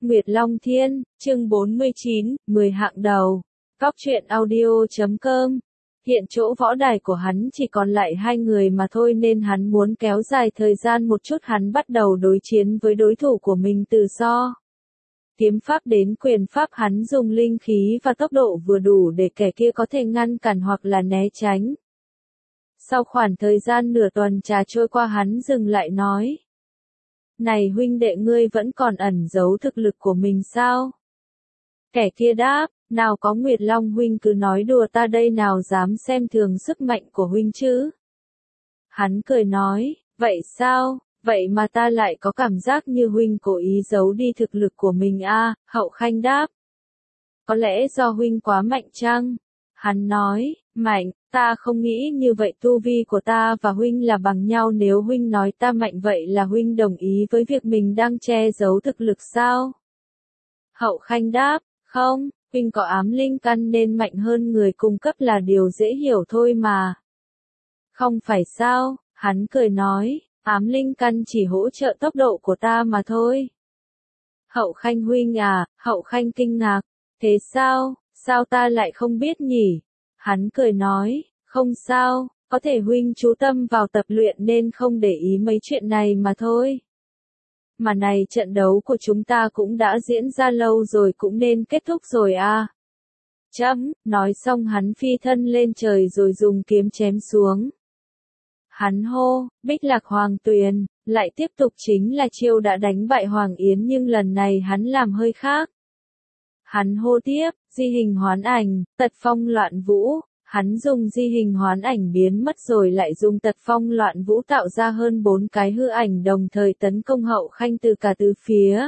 Nguyệt Long Thiên, chương 49, 10 hạng đầu. Góc truyện audio.com. Hiện chỗ võ đài của hắn chỉ còn lại 2 người mà thôi nên hắn muốn kéo dài thời gian một chút. Hắn bắt đầu đối chiến với đối thủ của mình từ so. Kiếm pháp đến quyền pháp, hắn dùng linh khí và tốc độ vừa đủ để kẻ kia có thể ngăn cản hoặc là né tránh. Sau khoảng thời gian nửa tuần trà trôi qua, hắn dừng lại nói: "Này huynh đệ, ngươi vẫn còn ẩn giấu thực lực của mình sao?" Kẻ kia đáp: "Nào có, Nguyệt Long huynh cứ nói đùa, ta đây nào dám xem thường sức mạnh của huynh chứ." Hắn cười nói: "Vậy sao? Vậy mà ta lại có cảm giác như huynh cố ý giấu đi thực lực của mình a." Hậu Khanh đáp: "Có lẽ do huynh quá mạnh chăng?" Hắn nói: "Mạnh, ta không nghĩ như vậy, tu vi của ta và huynh là bằng nhau, nếu huynh nói ta mạnh vậy là huynh đồng ý với việc mình đang che giấu thực lực sao?" Hậu Khanh đáp: "Không, huynh có ám linh căn nên mạnh hơn người cung cấp là điều dễ hiểu thôi mà." "Không phải sao?" Hắn cười nói: "Ám linh căn chỉ hỗ trợ tốc độ của ta mà thôi." Hậu Khanh huynh à? Hậu Khanh kinh ngạc: "Thế sao? Sao ta lại không biết nhỉ?" Hắn cười nói: "Không sao, có thể huynh chú tâm vào tập luyện nên không để ý mấy chuyện này mà thôi. Mà này, trận đấu của chúng ta cũng đã diễn ra lâu rồi, cũng nên kết thúc rồi à." Chấm, nói xong hắn phi thân lên trời rồi dùng kiếm chém xuống. Hắn hô: "Bích Lạc Hoàng Tuyền!" Lại tiếp tục chính là chiêu đã đánh bại Hoàng Yến, nhưng lần này hắn làm hơi khác. Hắn hô tiếp: "Di hình hoán ảnh, tật phong loạn vũ." Hắn dùng di hình hoán ảnh biến mất rồi lại dùng tật phong loạn vũ tạo ra hơn 4 cái hư ảnh đồng thời tấn công Hậu Khanh từ cả tứ phía.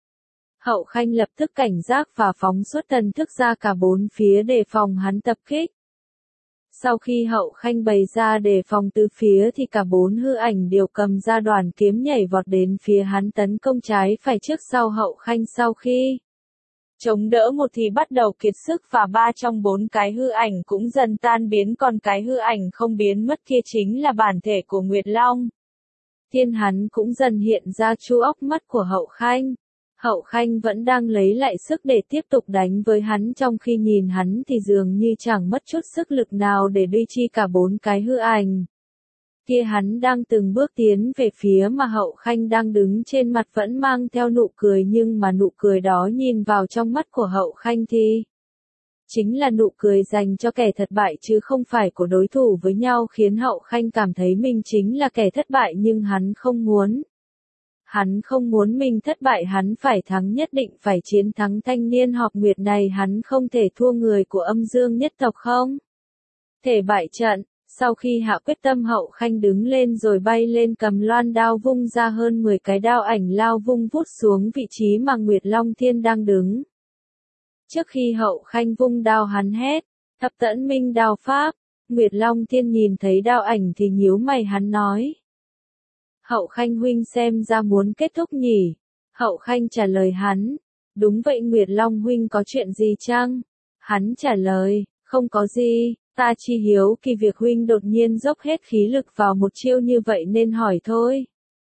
Hậu Khanh lập tức cảnh giác và phóng xuất thần thức ra cả 4 phía để phòng hắn tập kích. Sau khi Hậu Khanh bày ra đề phòng từ phía thì cả 4 hư ảnh đều cầm ra đoàn kiếm nhảy vọt đến phía hắn tấn công trái phải trước sau Hậu Khanh. Sau khi chống đỡ một thì bắt đầu kiệt sức và 3 trong 4 cái hư ảnh cũng dần tan biến, còn cái hư ảnh không biến mất kia chính là bản thể của Nguyệt Long Thiên. Hắn cũng dần hiện ra chu óc mắt của Hậu Khanh. Hậu Khanh vẫn đang lấy lại sức để tiếp tục đánh với hắn, trong khi nhìn hắn thì dường như chẳng mất chút sức lực nào để duy trì cả 4 cái hư ảnh kia. Hắn đang từng bước tiến về phía mà Hậu Khanh đang đứng, trên mặt vẫn mang theo nụ cười, nhưng mà nụ cười đó nhìn vào trong mắt của Hậu Khanh thì chính là nụ cười dành cho kẻ thất bại chứ không phải của đối thủ với nhau, khiến Hậu Khanh cảm thấy mình chính là kẻ thất bại, nhưng hắn không muốn. Hắn không muốn mình thất bại, hắn phải thắng, nhất định phải chiến thắng thanh niên Họp Nguyệt này, hắn không thể thua người của Âm Dương nhất tộc, không thể bại trận. Sau khi hạ quyết tâm, Hậu Khanh đứng lên rồi bay lên, cầm loan đao vung ra hơn 10 cái đao ảnh lao vung vút xuống vị trí mà Nguyệt Long Thiên đang đứng. Trước khi Hậu Khanh vung đao, hắn hét: "Thập Tẫn Minh đao pháp!" Nguyệt Long Thiên nhìn thấy đao ảnh thì nhíu mày, hắn nói: "Hậu Khanh huynh xem ra muốn kết thúc nhỉ?" Hậu Khanh trả lời hắn: "Đúng vậy Nguyệt Long huynh, có chuyện gì chăng?" Hắn trả lời: "Không có gì, ta chỉ hiếu kỳ việc huynh đột nhiên dốc hết khí lực vào một chiêu như vậy nên hỏi thôi."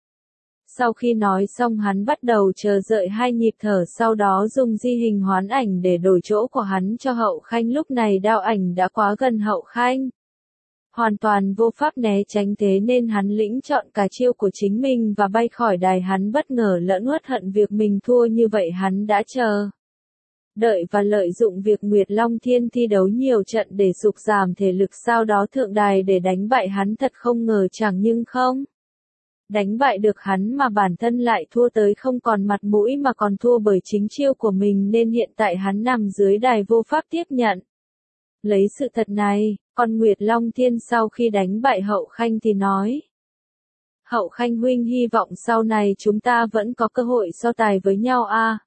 Sau khi nói xong, hắn bắt đầu chờ đợi 2 nhịp thở, sau đó dùng di hình hoán ảnh để đổi chỗ của hắn cho Hậu Khanh. Lúc này đao ảnh đã quá gần Hậu Khanh, hoàn toàn vô pháp né tránh, thế nên hắn lĩnh chọn cả chiêu của chính mình và bay khỏi đài. Hắn bất ngờ lẫn uất hận việc mình thua như vậy. Hắn đã chờ đợi và lợi dụng việc Nguyệt Long Thiên thi đấu nhiều trận để sục giảm thể lực, sau đó thượng đài để đánh bại hắn. Thật không ngờ, chẳng những không đánh bại được hắn mà bản thân lại thua tới không còn mặt mũi, mà còn thua bởi chính chiêu của mình, nên hiện tại hắn nằm dưới đài vô pháp tiếp nhận lấy sự thật này. Còn Nguyệt Long Thiên sau khi đánh bại Hậu Khanh thì nói: "Hậu Khanh huynh, hy vọng sau này chúng ta vẫn có cơ hội so tài với nhau a."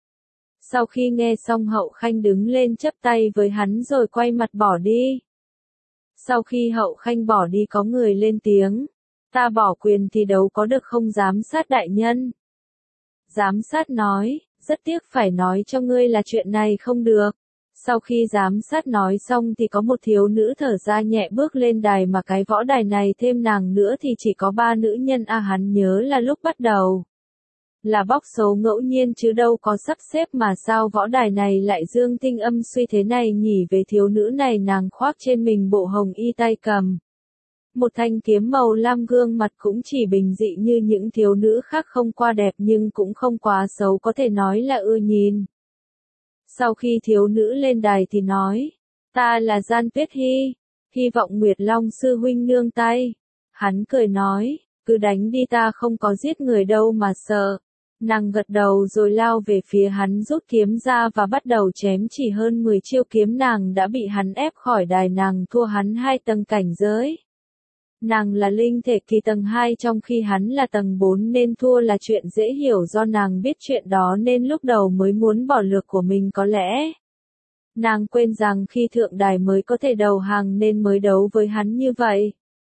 Sau khi nghe xong, Hậu Khanh đứng lên chắp tay với hắn rồi quay mặt bỏ đi. Sau khi Hậu Khanh bỏ đi, có người lên tiếng: "Ta bỏ quyền thi đấu có được không giám sát đại nhân?" Giám sát nói: "Rất tiếc phải nói cho ngươi là chuyện này không được." Sau khi giám sát nói xong thì có một thiếu nữ thở ra nhẹ bước lên đài, mà cái võ đài này thêm nàng nữa thì chỉ có 3 nữ nhân a. Hắn nhớ là lúc bắt đầu Là bóc số ngẫu nhiên chứ đâu có sắp xếp mà sao võ đài này lại dương tinh âm suy thế này nhỉ. Về thiếu nữ này, nàng khoác trên mình bộ hồng y, tay cầm một thanh kiếm màu lam, gương mặt cũng chỉ bình dị như những thiếu nữ khác, không qua đẹp nhưng cũng không quá xấu, có thể nói là ưa nhìn. Sau khi thiếu nữ lên đài thì nói, ta là Gian Tuyết Hy, hy vọng Nguyệt Long sư huynh nương tay. Hắn cười nói, cứ đánh đi, ta không có giết người đâu mà sợ. Nàng gật đầu rồi lao về phía hắn, rút kiếm ra và bắt đầu chém. Chỉ hơn 10 chiêu kiếm nàng đã bị hắn ép khỏi đài. Nàng thua hắn 2 tầng cảnh giới. Nàng là linh thể kỳ tầng 2 trong khi hắn là tầng 4 nên thua là chuyện dễ hiểu, do nàng biết chuyện đó nên lúc đầu mới muốn bỏ lược của mình. Có lẽ nàng quên rằng khi thượng đài mới có thể đầu hàng nên mới đấu với hắn như vậy.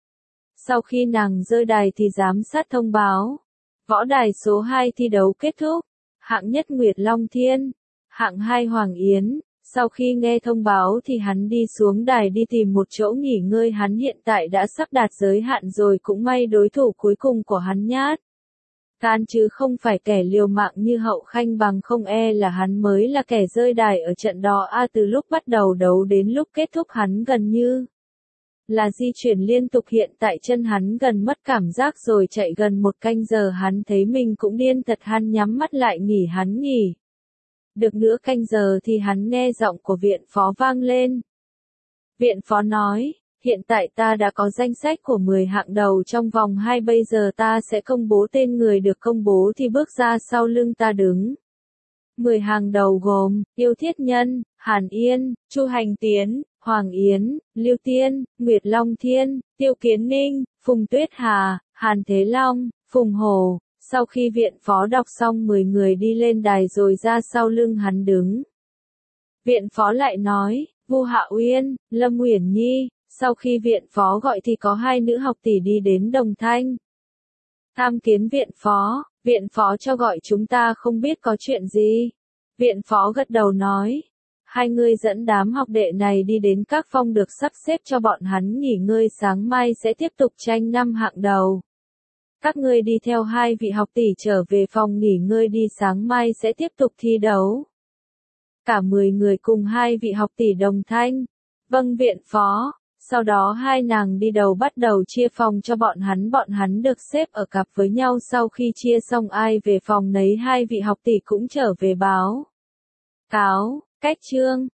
Sau khi nàng rơi đài thì giám sát thông báo, võ đài số 2 thi đấu kết thúc, hạng nhất Nguyệt Long Thiên, hạng 2 Hoàng Yến. Sau khi nghe thông báo thì hắn đi xuống đài đi tìm một chỗ nghỉ ngơi. Hắn hiện tại đã sắp đạt giới hạn rồi, cũng may đối thủ cuối cùng của hắn nhát gan chứ không phải kẻ liều mạng như Hậu Khanh, bằng không e là hắn mới là kẻ rơi đài ở trận đó. Từ lúc bắt đầu đấu đến lúc kết thúc hắn gần như là di chuyển liên tục. Hiện tại chân hắn gần mất cảm giác rồi, chạy gần 1 canh giờ hắn thấy mình cũng điên thật. Hắn nhắm mắt lại nghỉ. Hắn nghỉ được nửa canh giờ thì hắn nghe giọng của viện phó vang lên. Viện phó nói, hiện tại ta đã có danh sách của 10 hạng đầu trong vòng 2, bây giờ ta sẽ công bố tên người được công bố thì bước ra sau lưng ta đứng. 10 hàng đầu gồm, Yêu Thiết Nhân, Hàn Yên, Chu Hành Tiến, Hoàng Yến, Lưu Tiên, Nguyệt Long Thiên, Tiêu Kiến Ninh, Phùng Tuyết Hà, Hàn Thế Long, Phùng Hổ. Sau khi viện phó đọc xong 10 người đi lên đài rồi ra sau lưng hắn đứng. Viện phó lại nói, Vu Hạ Uyên, Lâm Uyển Nhi. Sau khi viện phó gọi thì có 2 nữ học tỷ đi đến Đồng Thanh tham kiến viện phó cho gọi chúng ta, không biết có chuyện gì. Viện phó gật đầu nói, 2 người dẫn đám học đệ này đi đến các phòng được sắp xếp cho bọn hắn nghỉ ngơi, sáng mai sẽ tiếp tục tranh 5 hạng đầu. Các ngươi đi theo 2 vị học tỷ trở về phòng nghỉ ngơi đi, sáng mai sẽ tiếp tục thi đấu. Cả 10 người cùng 2 vị học tỷ đồng thanh. Vâng viện phó. Sau đó 2 nàng đi đầu bắt đầu chia phòng cho bọn hắn được xếp ở cặp với nhau. Sau khi chia xong ai về phòng nấy, 2 vị học tỷ cũng trở về báo cáo cách chương.